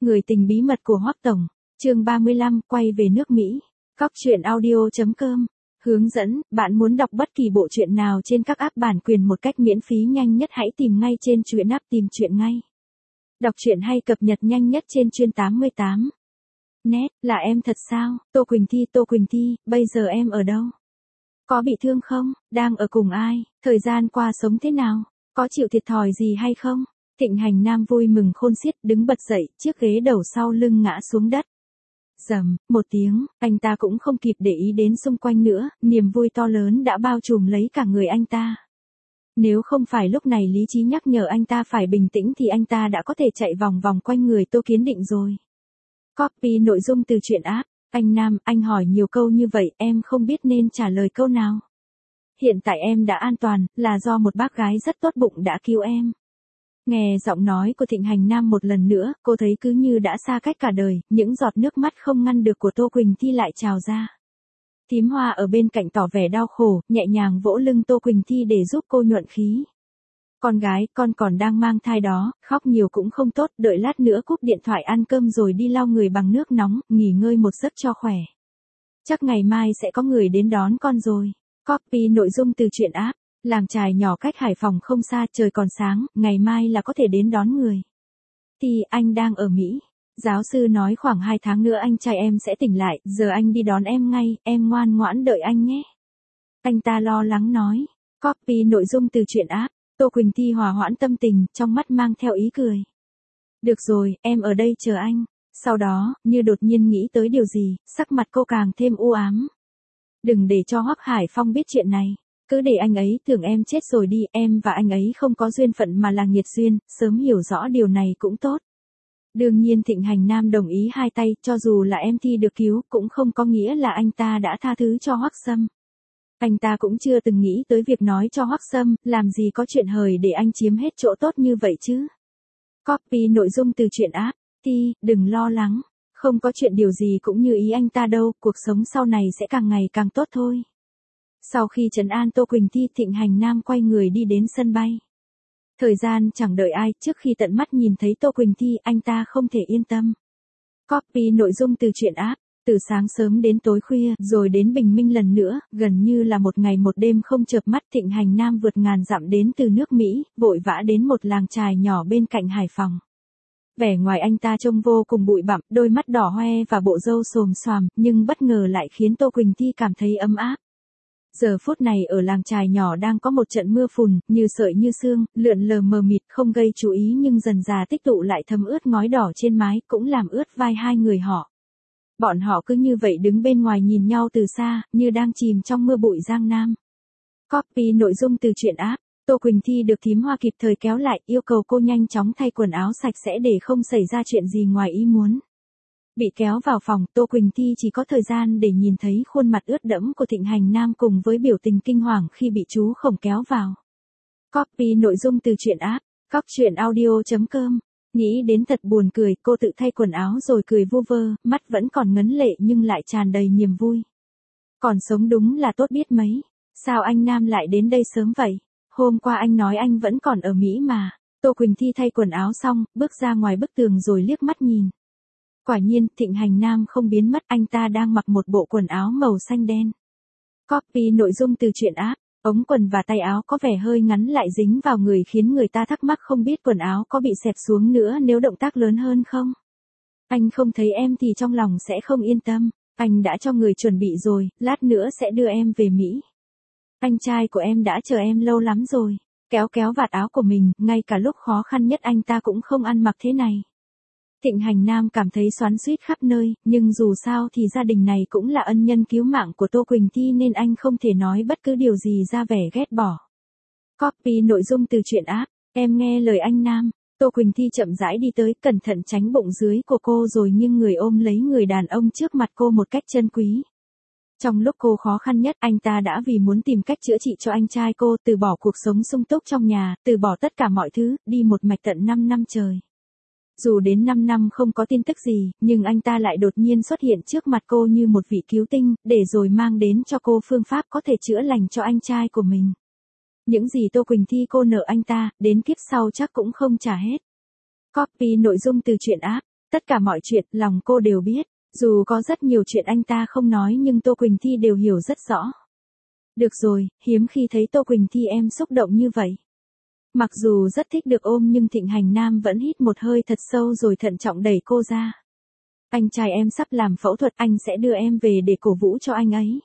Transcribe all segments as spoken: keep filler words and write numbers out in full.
Người tình bí mật của Hoắc Tổng, chương ba mươi lăm, quay về nước Mỹ. Cóc truyện audio chấm com. Hướng dẫn, bạn muốn đọc bất kỳ bộ truyện nào trên các app bản quyền một cách miễn phí nhanh nhất hãy tìm ngay trên truyện app tìm truyện ngay. Đọc truyện hay cập nhật nhanh nhất trên chuyên tám mươi tám. Net, là em thật sao? Tô Quỳnh Thi, Tô Quỳnh Thi, bây giờ em ở đâu? Có bị thương không? Đang ở cùng ai? Thời gian qua sống thế nào? Có chịu thiệt thòi gì hay không? Thịnh Hành Nam vui mừng khôn xiết, đứng bật dậy, chiếc ghế đầu sau lưng ngã xuống đất. Rầm, một tiếng, anh ta cũng không kịp để ý đến xung quanh nữa, niềm vui to lớn đã bao trùm lấy cả người anh ta. Nếu không phải lúc này lý trí nhắc nhở anh ta phải bình tĩnh thì anh ta đã có thể chạy vòng vòng quanh người Tô Kiến Định rồi. Copy nội dung từ truyện app. Anh Nam, anh hỏi nhiều câu như vậy, em không biết nên trả lời câu nào. Hiện tại em đã an toàn, là do một bác gái rất tốt bụng đã cứu em. Nghe giọng nói của Thịnh Hành Nam một lần nữa, cô thấy cứ như đã xa cách cả đời, những giọt nước mắt không ngăn được của Tô Quỳnh Thi lại trào ra. Thím Hoa ở bên cạnh tỏ vẻ đau khổ, nhẹ nhàng vỗ lưng Tô Quỳnh Thi để giúp cô nhuận khí. Con gái, con còn đang mang thai đó, khóc nhiều cũng không tốt, đợi lát nữa cúp điện thoại ăn cơm rồi đi lau người bằng nước nóng, nghỉ ngơi một giấc cho khỏe. Chắc ngày mai sẽ có người đến đón con rồi. Copy nội dung từ truyện app. Làng chài nhỏ cách Hải Phòng không xa, trời còn sáng, ngày mai là có thể đến đón người. Thì anh đang ở Mỹ. Giáo sư nói khoảng hai tháng nữa anh trai em sẽ tỉnh lại, giờ anh đi đón em ngay, em ngoan ngoãn đợi anh nhé. Anh ta lo lắng nói. Copy nội dung từ truyện app. Tô Quỳnh Thi hòa hoãn tâm tình, trong mắt mang theo ý cười. Được rồi, em ở đây chờ anh. Sau đó, như đột nhiên nghĩ tới điều gì, sắc mặt cô càng thêm u ám. Đừng để cho Hoắc Hải Phong biết chuyện này. Cứ để anh ấy tưởng em chết rồi đi, em và anh ấy không có duyên phận mà là nghiệt duyên, sớm hiểu rõ điều này cũng tốt. Đương nhiên Thịnh Hành Nam đồng ý hai tay, cho dù là em Thi được cứu, cũng không có nghĩa là anh ta đã tha thứ cho Hoắc Sâm. Anh ta cũng chưa từng nghĩ tới việc nói cho Hoắc Sâm, làm gì có chuyện hời để anh chiếm hết chỗ tốt như vậy chứ. Copy nội dung từ truyện app. Thi, đừng lo lắng, không có chuyện điều gì cũng như ý anh ta đâu, cuộc sống sau này sẽ càng ngày càng tốt thôi. Sau khi trấn an Tô Quỳnh Thi, Thịnh Hành Nam quay người đi đến sân bay. Thời gian chẳng đợi ai, trước khi tận mắt nhìn thấy Tô Quỳnh Thi, anh ta không thể yên tâm. Copy nội dung từ truyện app. Từ sáng sớm đến tối khuya, rồi đến bình minh lần nữa, gần như là một ngày một đêm không chợp mắt. Thịnh Hành Nam vượt ngàn dặm đến từ nước Mỹ, vội vã đến một làng chài nhỏ bên cạnh Hải Phòng. Vẻ ngoài anh ta trông vô cùng bụi bặm, đôi mắt đỏ hoe và bộ râu xồm xoàm, nhưng bất ngờ lại khiến Tô Quỳnh Thi cảm thấy ấm áp. Giờ phút này ở làng chài nhỏ đang có một trận mưa phùn, như sợi như sương, lượn lờ mờ mịt không gây chú ý nhưng dần dà tích tụ lại thấm ướt ngói đỏ trên mái, cũng làm ướt vai hai người họ. Bọn họ cứ như vậy đứng bên ngoài nhìn nhau từ xa, như đang chìm trong mưa bụi Giang Nam. Copy nội dung từ truyện app. Tô Quỳnh Thi được thím Hoa kịp thời kéo lại, yêu cầu cô nhanh chóng thay quần áo sạch sẽ để không xảy ra chuyện gì ngoài ý muốn. Bị kéo vào phòng, Tô Quỳnh Thi chỉ có thời gian để nhìn thấy khuôn mặt ướt đẫm của Thịnh Hành Nam cùng với biểu tình kinh hoàng khi bị chú Khổng kéo vào. Copy nội dung từ truyện app. Cóc truyện audio chấm com. Nghĩ đến thật buồn cười, cô tự thay quần áo rồi cười vu vơ, mắt vẫn còn ngấn lệ nhưng lại tràn đầy niềm vui. Còn sống đúng là tốt biết mấy. Sao anh Nam lại đến đây sớm vậy? Hôm qua anh nói anh vẫn còn ở Mỹ mà. Tô Quỳnh Thi thay quần áo xong, bước ra ngoài bức tường rồi liếc mắt nhìn. Quả nhiên, Thịnh Hành Nam không biến mất, anh ta đang mặc một bộ quần áo màu xanh đen. Copy nội dung từ truyện app. Ống quần và tay áo có vẻ hơi ngắn lại dính vào người khiến người ta thắc mắc không biết quần áo có bị xẹp xuống nữa nếu động tác lớn hơn không. Anh không thấy em thì trong lòng sẽ không yên tâm. Anh đã cho người chuẩn bị rồi, lát nữa sẽ đưa em về Mỹ. Anh trai của em đã chờ em lâu lắm rồi. Kéo kéo vạt áo của mình, ngay cả lúc khó khăn nhất anh ta cũng không ăn mặc thế này. Thịnh Hành Nam cảm thấy xoắn xuýt khắp nơi, nhưng dù sao thì gia đình này cũng là ân nhân cứu mạng của Tô Quỳnh Thi nên anh không thể nói bất cứ điều gì ra vẻ ghét bỏ. Copy nội dung từ truyện app. Em nghe lời anh Nam. Tô Quỳnh Thi chậm rãi đi tới, cẩn thận tránh bụng dưới của cô rồi nghiêng người ôm lấy người đàn ông trước mặt cô một cách chân quý. Trong lúc cô khó khăn nhất, anh ta đã vì muốn tìm cách chữa trị cho anh trai cô, từ bỏ cuộc sống sung túc trong nhà, từ bỏ tất cả mọi thứ, đi một mạch tận năm năm trời. Dù đến năm năm không có tin tức gì, nhưng anh ta lại đột nhiên xuất hiện trước mặt cô như một vị cứu tinh, để rồi mang đến cho cô phương pháp có thể chữa lành cho anh trai của mình. Những gì Tô Quỳnh Thi cô nợ anh ta, đến kiếp sau chắc cũng không trả hết. Copy nội dung từ truyện app. Tất cả mọi chuyện, lòng cô đều biết. Dù có rất nhiều chuyện anh ta không nói nhưng Tô Quỳnh Thi đều hiểu rất rõ. Được rồi, hiếm khi thấy Tô Quỳnh Thi em xúc động như vậy. Mặc dù rất thích được ôm nhưng Thịnh Hành Nam vẫn hít một hơi thật sâu rồi thận trọng đẩy cô ra. Anh trai em sắp làm phẫu thuật, anh sẽ đưa em về để cổ vũ cho anh ấy.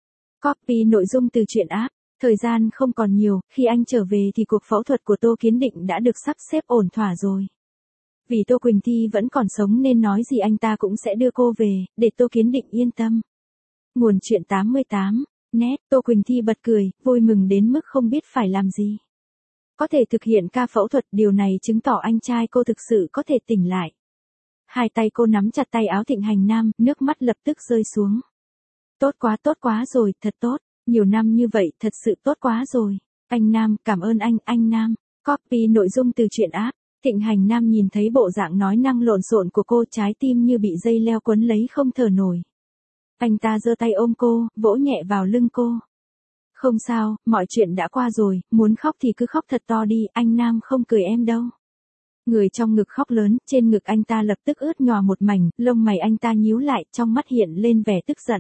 Copy nội dung từ truyện app. Thời gian không còn nhiều, khi anh trở về thì cuộc phẫu thuật của Tô Kiến Định đã được sắp xếp ổn thỏa rồi. Vì Tô Quỳnh Thi vẫn còn sống nên nói gì anh ta cũng sẽ đưa cô về, để Tô Kiến Định yên tâm. Nguồn truyện tám mươi tám, net, Tô Quỳnh Thi bật cười, vui mừng đến mức không biết phải làm gì. Có thể thực hiện ca phẫu thuật, điều này chứng tỏ anh trai cô thực sự có thể tỉnh lại. Hai tay cô nắm chặt tay áo Thịnh Hành Nam, nước mắt lập tức rơi xuống. Tốt quá tốt quá rồi, thật tốt, nhiều năm như vậy thật sự tốt quá rồi. Anh Nam, cảm ơn anh, anh Nam. Copy nội dung từ truyện app. Thịnh Hành Nam nhìn thấy bộ dạng nói năng lộn xộn của cô, trái tim như bị dây leo quấn lấy không thở nổi. Anh ta giơ tay ôm cô, vỗ nhẹ vào lưng cô. Không sao, mọi chuyện đã qua rồi, muốn khóc thì cứ khóc thật to đi, anh Nam không cười em đâu. Người trong ngực khóc lớn, trên ngực anh ta lập tức ướt nhòa một mảnh, lông mày anh ta nhíu lại, trong mắt hiện lên vẻ tức giận.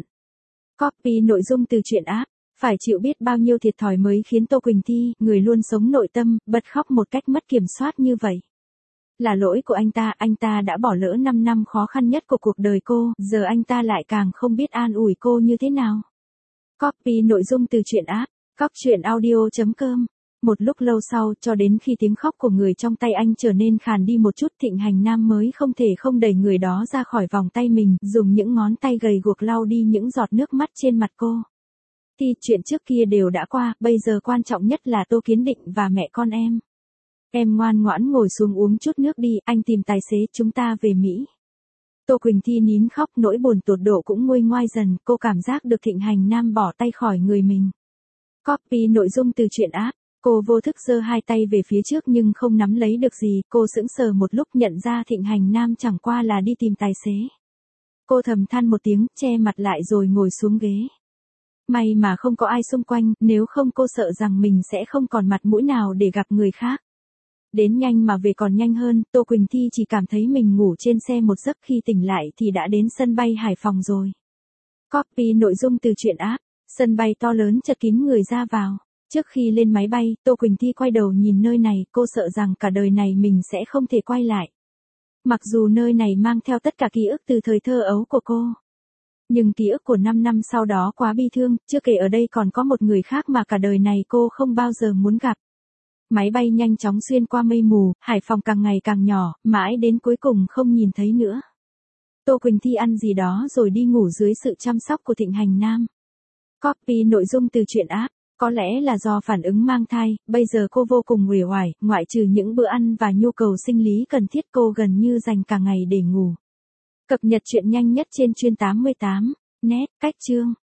Copy nội dung từ truyện app. Phải chịu biết bao nhiêu thiệt thòi mới khiến Tô Quỳnh Thi, người luôn sống nội tâm, bật khóc một cách mất kiểm soát như vậy. Là lỗi của anh ta, anh ta đã bỏ lỡ năm năm khó khăn nhất của cuộc đời cô, giờ anh ta lại càng không biết an ủi cô như thế nào. Copy nội dung từ truyện app. Cóc truyện audio chấm com. Một lúc lâu sau, cho đến khi tiếng khóc của người trong tay anh trở nên khàn đi một chút, Thịnh Hành Nam mới không thể không đẩy người đó ra khỏi vòng tay mình, dùng những ngón tay gầy guộc lau đi những giọt nước mắt trên mặt cô. Thì chuyện trước kia đều đã qua, bây giờ quan trọng nhất là Tô Kiến Định và mẹ con em. Em ngoan ngoãn ngồi xuống uống chút nước đi, anh tìm tài xế, chúng ta về Mỹ. Tô Quỳnh Thi nín khóc, nỗi buồn tột độ cũng nguôi ngoai dần, cô cảm giác được Thịnh Hành Nam bỏ tay khỏi người mình. Copy nội dung từ truyện app. Cô vô thức giơ hai tay về phía trước nhưng không nắm lấy được gì, cô sững sờ một lúc nhận ra Thịnh Hành Nam chẳng qua là đi tìm tài xế. Cô thầm than một tiếng, che mặt lại rồi ngồi xuống ghế. May mà không có ai xung quanh, nếu không cô sợ rằng mình sẽ không còn mặt mũi nào để gặp người khác. Đến nhanh mà về còn nhanh hơn, Tô Quỳnh Thi chỉ cảm thấy mình ngủ trên xe một giấc, khi tỉnh lại thì đã đến sân bay Hải Phòng rồi. Copy nội dung từ truyện app. Sân bay to lớn chật kín người ra vào. Trước khi lên máy bay, Tô Quỳnh Thi quay đầu nhìn nơi này, cô sợ rằng cả đời này mình sẽ không thể quay lại. Mặc dù nơi này mang theo tất cả ký ức từ thời thơ ấu của cô. Nhưng ký ức của năm năm sau đó quá bi thương, chưa kể ở đây còn có một người khác mà cả đời này cô không bao giờ muốn gặp. Máy bay nhanh chóng xuyên qua mây mù, Hải Phòng càng ngày càng nhỏ, mãi đến cuối cùng không nhìn thấy nữa. Tô Quỳnh Thi ăn gì đó rồi đi ngủ dưới sự chăm sóc của Thịnh Hành Nam. Copy nội dung từ truyện app. Có lẽ là do phản ứng mang thai, bây giờ cô vô cùng uể oải, ngoại trừ những bữa ăn và nhu cầu sinh lý cần thiết, cô gần như dành cả ngày để ngủ. Cập nhật truyện nhanh nhất trên chuyên tám mươi tám, net, cách chương.